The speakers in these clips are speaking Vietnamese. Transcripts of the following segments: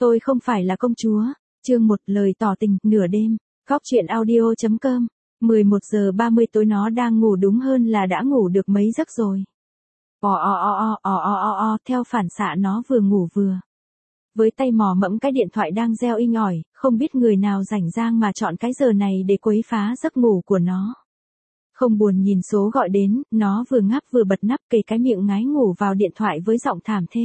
Tôi không phải là công chúa. Chương 1 lời tỏ tình nửa đêm. Góc truyện audio.com 11 giờ 30 tối nó đang ngủ, đúng hơn là đã ngủ được mấy giấc rồi. Theo phản xạ nó vừa ngủ vừa với tay mò mẫm cái điện thoại đang reo inh ỏi, không biết người nào rảnh rang mà chọn cái giờ này để quấy phá giấc ngủ của nó. Không buồn nhìn số gọi đến, nó vừa ngáp vừa bật nắp kề cái miệng ngái ngủ vào điện thoại với giọng thảm thê.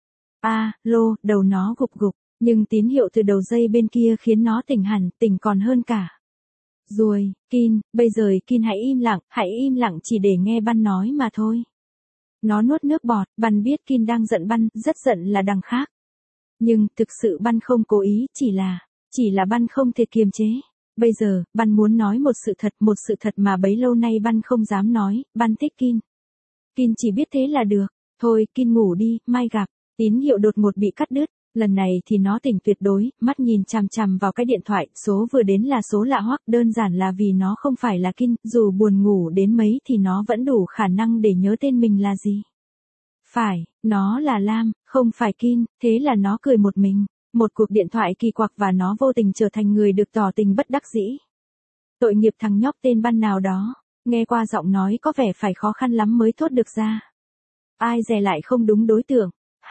Lô, đầu nó gục gục, nhưng tín hiệu từ đầu dây bên kia khiến nó tỉnh hẳn, tỉnh còn hơn cả. Rồi, Kin, bây giờ Kin hãy im lặng chỉ để nghe Ban nói mà thôi. Nó nuốt nước bọt, Ban biết Kin đang giận Ban, rất giận là đằng khác. Nhưng, thực sự Ban không cố ý, chỉ là Ban không thể kiềm chế. Bây giờ, Ban muốn nói một sự thật mà bấy lâu nay Ban không dám nói, Ban thích Kin. Kin chỉ biết thế là được. Thôi, Kin ngủ đi, mai gặp. Tín hiệu đột ngột bị cắt đứt. Lần này thì nó tỉnh tuyệt đối, mắt nhìn chằm chằm vào cái điện thoại, số vừa đến là số lạ hoắc, đơn giản là vì nó không phải là Kin, dù buồn ngủ đến mấy thì nó vẫn đủ khả năng để nhớ tên mình là gì. Phải, nó là Lam, không phải Kin, thế là nó cười một mình. Một cuộc điện thoại kỳ quặc và nó vô tình trở thành người được tỏ tình bất đắc dĩ. Tội nghiệp thằng nhóc tên Ban nào đó, nghe qua giọng nói có vẻ phải khó khăn lắm mới thốt được ra. Ai dè lại không đúng đối tượng.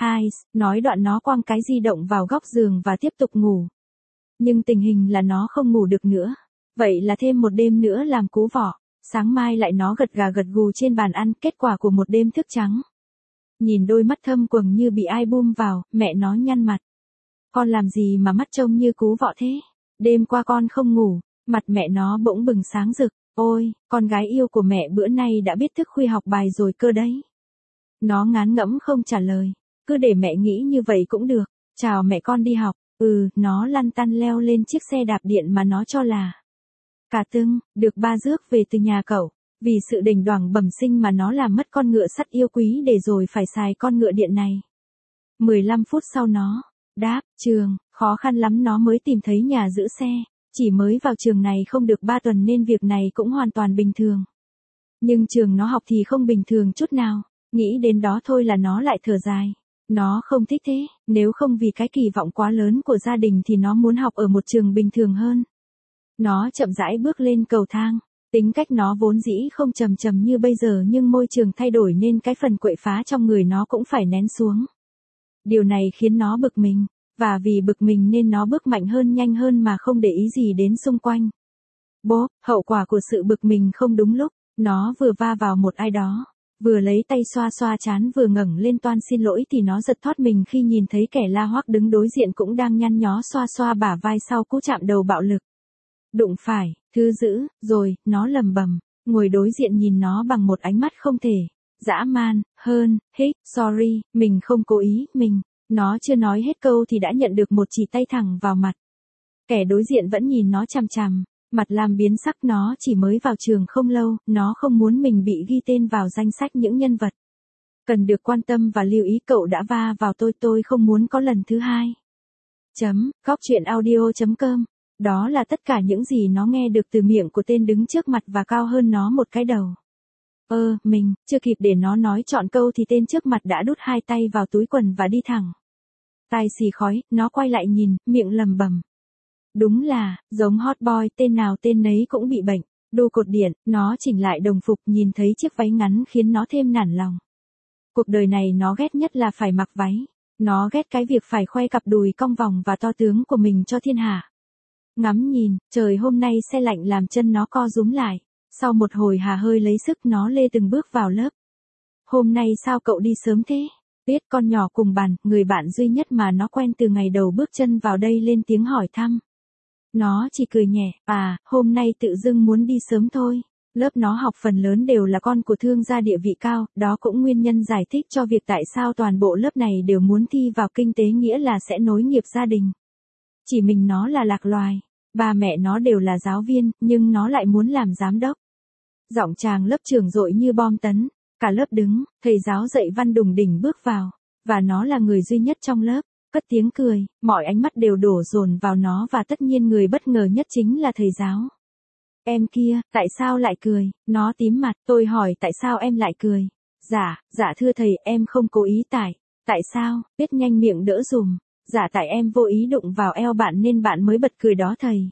Nói đoạn nó quăng cái di động vào góc giường và tiếp tục ngủ. Nhưng tình hình là nó không ngủ được nữa. Vậy là thêm một đêm nữa làm cú vỏ. Sáng mai lại nó gật gà gật gù trên bàn ăn, kết quả của một đêm thức trắng. Nhìn đôi mắt thâm quầng như bị ai bum vào, mẹ nó nhăn mặt. Con làm gì mà mắt trông như cú vọ thế? Đêm qua con không ngủ, mặt mẹ nó bỗng bừng sáng rực. Ôi, con gái yêu của mẹ bữa nay đã biết thức khuya học bài rồi cơ đấy. Nó ngán ngẫm không trả lời. Cứ để mẹ nghĩ như vậy cũng được. Chào mẹ, con đi học. Nó lăn tăn leo lên chiếc xe đạp điện mà nó cho là cả tưng, được ba rước về từ nhà cậu. Vì sự đỉnh đoảng bẩm sinh mà nó làm mất con ngựa sắt yêu quý để rồi phải xài con ngựa điện này. 15 phút sau nó đáp trường, khó khăn lắm nó mới tìm thấy nhà giữ xe. Chỉ mới vào trường này không được 3 tuần nên việc này cũng hoàn toàn bình thường. Nhưng trường nó học thì không bình thường chút nào. Nghĩ đến đó thôi là nó lại thở dài. Nó không thích thế, nếu không vì cái kỳ vọng quá lớn của gia đình thì nó muốn học ở một trường bình thường hơn. Nó chậm rãi bước lên cầu thang, tính cách nó vốn dĩ không trầm trầm như bây giờ nhưng môi trường thay đổi nên cái phần quậy phá trong người nó cũng phải nén xuống. Điều này khiến nó bực mình, và vì bực mình nên nó bước mạnh hơn nhanh hơn mà không để ý gì đến xung quanh. Hậu quả của sự bực mình không đúng lúc, nó vừa va vào một ai đó. Vừa lấy tay xoa xoa trán vừa ngẩng lên toan xin lỗi thì nó giật thoát mình khi nhìn thấy kẻ la hoắc đứng đối diện cũng đang nhăn nhó xoa xoa bả vai sau cú chạm đầu bạo lực. Đụng phải, thứ dữ, rồi, nó lầm bầm, ngồi đối diện nhìn nó bằng một ánh mắt không thể dã man hơn. Sorry, mình không cố ý, nó chưa nói hết câu thì đã nhận được một chỉ tay thẳng vào mặt. Kẻ đối diện vẫn nhìn nó chằm chằm. Mặt Lam biến sắc, nó chỉ mới vào trường không lâu, nó không muốn mình bị ghi tên vào danh sách những nhân vật cần được quan tâm và lưu ý. Cậu đã va vào tôi không muốn có lần thứ hai. Góc truyện audio.com. Đó là tất cả những gì nó nghe được từ miệng của tên đứng trước mặt và cao hơn nó một cái đầu. Chưa kịp để nó nói trọn câu thì tên trước mặt đã đút hai tay vào túi quần và đi thẳng. Tai xì khói, nó quay lại nhìn, miệng lầm bầm. Đúng là, giống hot boy, tên nào tên nấy cũng bị bệnh. Đu cột điện, nó chỉnh lại đồng phục, nhìn thấy chiếc váy ngắn khiến nó thêm nản lòng. Cuộc đời này nó ghét nhất là phải mặc váy. Nó ghét cái việc phải khoe cặp đùi cong vòng và to tướng của mình cho thiên hạ. Ngắm nhìn, trời hôm nay se lạnh làm chân nó co rúm lại. Sau một hồi hà hơi lấy sức nó lê từng bước vào lớp. Hôm nay sao cậu đi sớm thế? Tuyết, con nhỏ cùng bàn, người bạn duy nhất mà nó quen từ ngày đầu bước chân vào đây, lên tiếng hỏi thăm. Nó chỉ cười nhẹ, hôm nay tự dưng muốn đi sớm thôi. Lớp nó học phần lớn đều là con của thương gia địa vị cao, đó cũng nguyên nhân giải thích cho việc tại sao toàn bộ lớp này đều muốn thi vào kinh tế, nghĩa là sẽ nối nghiệp gia đình. Chỉ mình nó là lạc loài, ba mẹ nó đều là giáo viên, nhưng nó lại muốn làm giám đốc. Giọng chàng lớp trưởng dội như bom tấn, cả lớp đứng, thầy giáo dạy văn đùng đỉnh bước vào, và nó là người duy nhất trong lớp. Cất tiếng cười, mọi ánh mắt đều đổ dồn vào nó và tất nhiên người bất ngờ nhất chính là thầy giáo. Em kia, tại sao lại cười? Nó tím mặt, tôi hỏi tại sao em lại cười? Dạ thưa thầy, em không cố ý. Tại sao? Biết nhanh miệng đỡ dùm. Dạ tại em vô ý đụng vào eo bạn nên bạn mới bật cười đó thầy.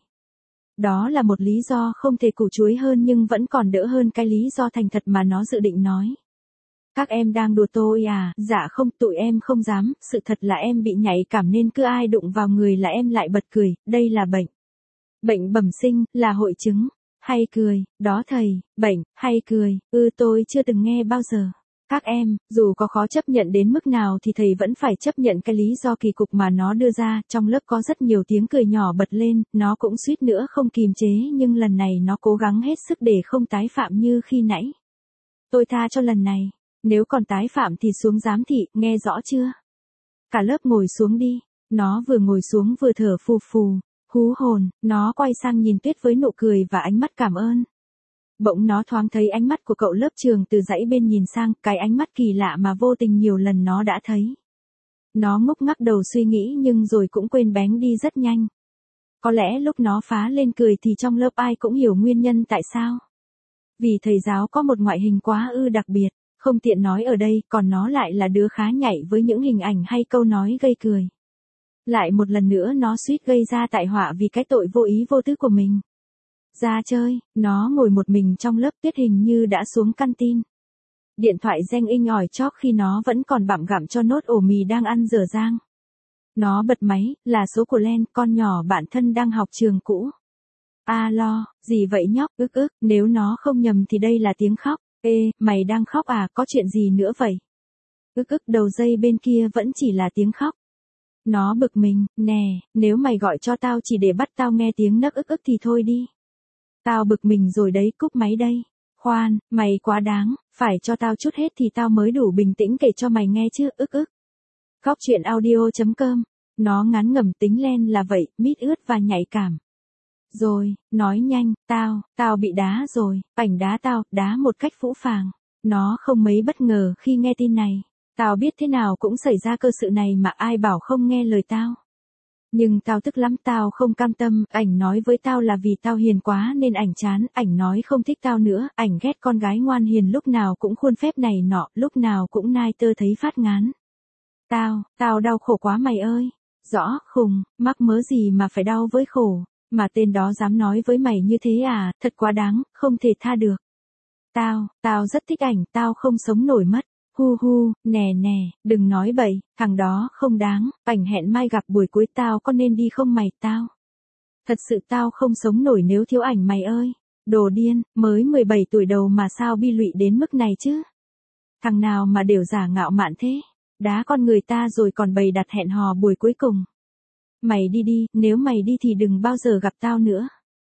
Đó là một lý do không thể củ chuối hơn nhưng vẫn còn đỡ hơn cái lý do thành thật mà nó dự định nói. Các em đang đùa tôi à? Dạ không, tụi em không dám, sự thật là em bị nhạy cảm nên cứ ai đụng vào người là em lại bật cười, đây là bệnh. Bệnh bẩm sinh, là hội chứng. Hay cười, đó thầy, bệnh, hay cười, tôi chưa từng nghe bao giờ. Các em, dù có khó chấp nhận đến mức nào thì thầy vẫn phải chấp nhận cái lý do kỳ cục mà nó đưa ra, trong lớp có rất nhiều tiếng cười nhỏ bật lên, nó cũng suýt nữa không kìm chế nhưng lần này nó cố gắng hết sức để không tái phạm như khi nãy. Tôi tha cho lần này, nếu còn tái phạm thì xuống giám thị, nghe rõ chưa? Cả lớp ngồi xuống đi, nó vừa ngồi xuống vừa thở phù phù, hú hồn, nó quay sang nhìn Tuyết với nụ cười và ánh mắt cảm ơn. Bỗng nó thoáng thấy ánh mắt của cậu lớp trường từ dãy bên nhìn sang, cái ánh mắt kỳ lạ mà vô tình nhiều lần nó đã thấy. Nó ngúc ngắc đầu suy nghĩ nhưng rồi cũng quên bén đi rất nhanh. Có lẽ lúc nó phá lên cười thì trong lớp ai cũng hiểu nguyên nhân tại sao. Vì thầy giáo có một ngoại hình quá đặc biệt, không tiện nói ở đây, còn nó lại là đứa khá nhạy với những hình ảnh hay câu nói gây cười. Lại một lần nữa nó suýt gây ra tai họa vì cái tội vô ý vô thức của mình. Ra chơi, nó ngồi một mình trong lớp, Tuyết hình như đã xuống căn tin. Điện thoại reng inh ỏi chóp khi nó vẫn còn bặm gặm cho nốt ổ mì đang ăn dở dang. Nó bật máy, là số của Len, con nhỏ bạn thân đang học trường cũ. Alo, gì vậy nhóc, nếu nó không nhầm thì đây là tiếng khóc. Ê, mày đang khóc à, có chuyện gì nữa vậy? Đầu dây bên kia vẫn chỉ là tiếng khóc. Nó bực mình, nè, nếu mày gọi cho tao chỉ để bắt tao nghe tiếng nấc thì thôi đi. Tao bực mình rồi đấy, cúp máy đây. Khoan, mày quá đáng, phải cho tao chút hết thì tao mới đủ bình tĩnh kể cho mày nghe chứ, Khóc chuyện audio.com. Nó ngán ngẩm tính Len là vậy, mít ướt và nhạy cảm. Rồi, nói nhanh, tao bị đá rồi, ảnh đá tao, đá một cách phũ phàng. Nó không mấy bất ngờ khi nghe tin này. Tao biết thế nào cũng xảy ra cơ sự này mà ai bảo không nghe lời tao. Nhưng tao tức lắm, tao không cam tâm, ảnh nói với tao là vì tao hiền quá nên ảnh chán, ảnh nói không thích tao nữa, ảnh ghét con gái ngoan hiền lúc nào cũng khuôn phép này nọ, lúc nào cũng nai tơ thấy phát ngán. Tao đau khổ quá mày ơi. Rõ, khùng, mắc mớ gì mà phải đau với khổ, mà tên đó dám nói với mày như thế à, thật quá đáng, không thể tha được. Tao rất thích ảnh, tao không sống nổi mất. Hu, nè, đừng nói bậy, thằng đó không đáng, ảnh hẹn mai gặp buổi cuối tao có nên đi không mày, Thật sự tao không sống nổi nếu thiếu ảnh mày ơi. Đồ điên, mới 17 tuổi đầu mà sao bi lụy đến mức này chứ? Thằng nào mà đều giả ngạo mạn thế, đá con người ta rồi còn bày đặt hẹn hò buổi cuối cùng. Mày đi, nếu mày đi thì đừng bao giờ gặp tao nữa.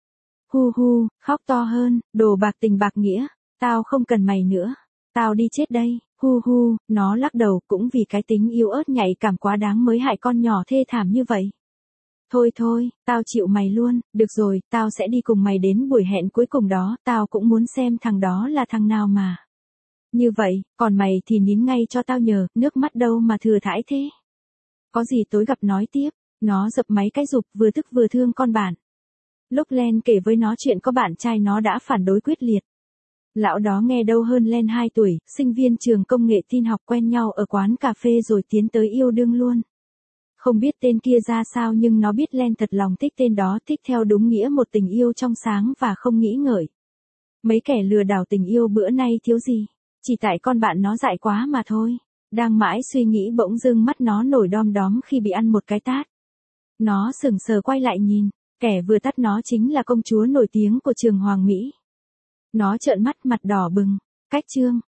Hu, khóc to hơn, đồ bạc tình bạc nghĩa, tao không cần mày nữa, tao đi chết đây. Hu, nó lắc đầu, cũng vì cái tính yếu ớt nhạy cảm quá đáng mới hại con nhỏ thê thảm như vậy. Thôi, tao chịu mày luôn, được rồi, tao sẽ đi cùng mày đến buổi hẹn cuối cùng đó, tao cũng muốn xem thằng đó là thằng nào mà. Như vậy, còn mày thì nín ngay cho tao nhờ, nước mắt đâu mà thừa thãi thế. Có gì tối gặp nói tiếp, nó dập máy cái rụp vừa tức vừa thương con bạn. Lúc Len kể với nó chuyện có bạn trai nó đã phản đối quyết liệt. Lão đó nghe đâu hơn Len 2 tuổi, sinh viên trường công nghệ tin học quen nhau ở quán cà phê rồi tiến tới yêu đương luôn. Không biết tên kia ra sao nhưng nó biết Len thật lòng thích tên đó, thích theo đúng nghĩa một tình yêu trong sáng và không nghĩ ngợi. Mấy kẻ lừa đảo tình yêu bữa nay thiếu gì, chỉ tại con bạn nó dại quá mà thôi. Đang mãi suy nghĩ bỗng dưng mắt nó nổi đom đóm khi bị ăn một cái tát. Nó sững sờ quay lại nhìn, kẻ vừa tát nó chính là công chúa nổi tiếng của trường Hoàng Mỹ. Nó trợn mắt mặt đỏ bừng, cách chương.